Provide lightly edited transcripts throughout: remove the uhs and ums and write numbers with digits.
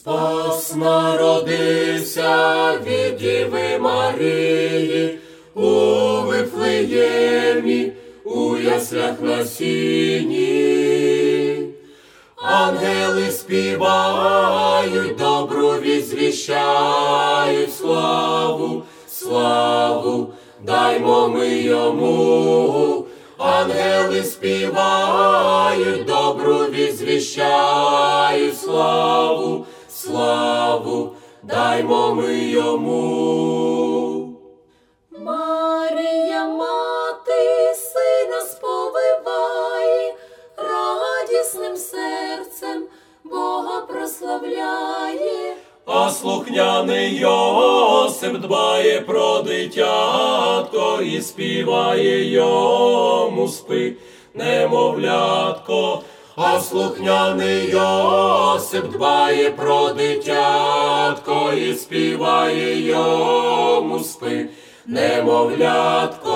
Спас народився від Діви Марії у Вифлеємі, у яслях на сіні. Ангели співають, добру вість звіщають, славу, славу даймо ми йому. Ангели співають, добру вість звіщають, славу, славу даймо ми йому. Марія, мати, сина сповиває, радісним серцем Бога прославляє. А слухняний Йосип дбає про дитятко і співає йому, спи, немовлятко. А слухняний Йосип дбає про дитятко і співає йому, спи, немовлятко.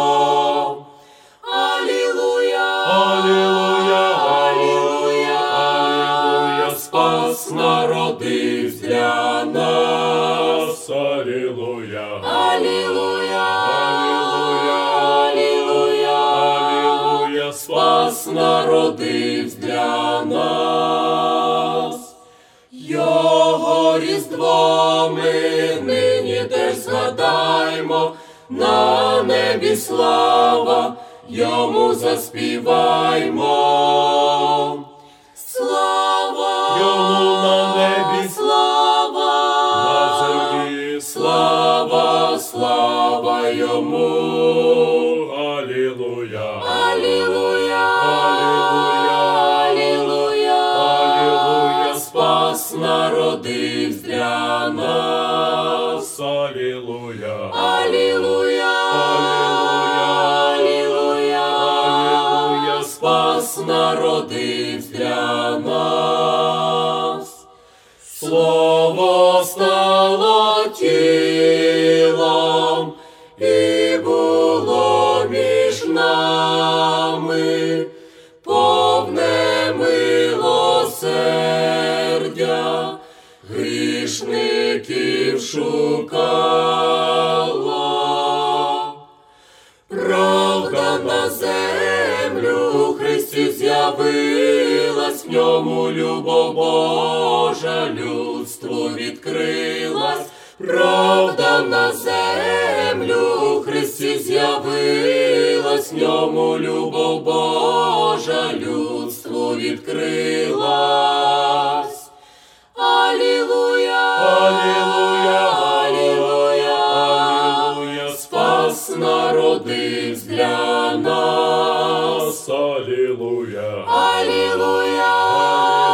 Алілуя, Алілуя, алілуя, алілуя, спас народився для нас. Алілуя, алілуя, алілуя, алілуя, алілуя, спас народився для нас. Його різдво ми нині теж згадаймо, на небі слава, йому заспіваймо. слава, Йому на небі, слава, на землі слава, слава йому. Алілуя, алілуя, алілуя, алілуя, алілуя, спас народився для нас. Алілуя, алілуя, алілуя, алілуя, спас народився для нас. Слово стало тілом і було між нами, повне милосердя, грішників шукало. Правда на землю у Христі з'явилась, в ньому любов Божа людству відкрилась. Правда на землю у Христі з'явилась, в ньому любов Божа людству відкрилась. алілуя, Алілуя, алілуя, алілуя, спас народився для нас. Алілуя, алілуя,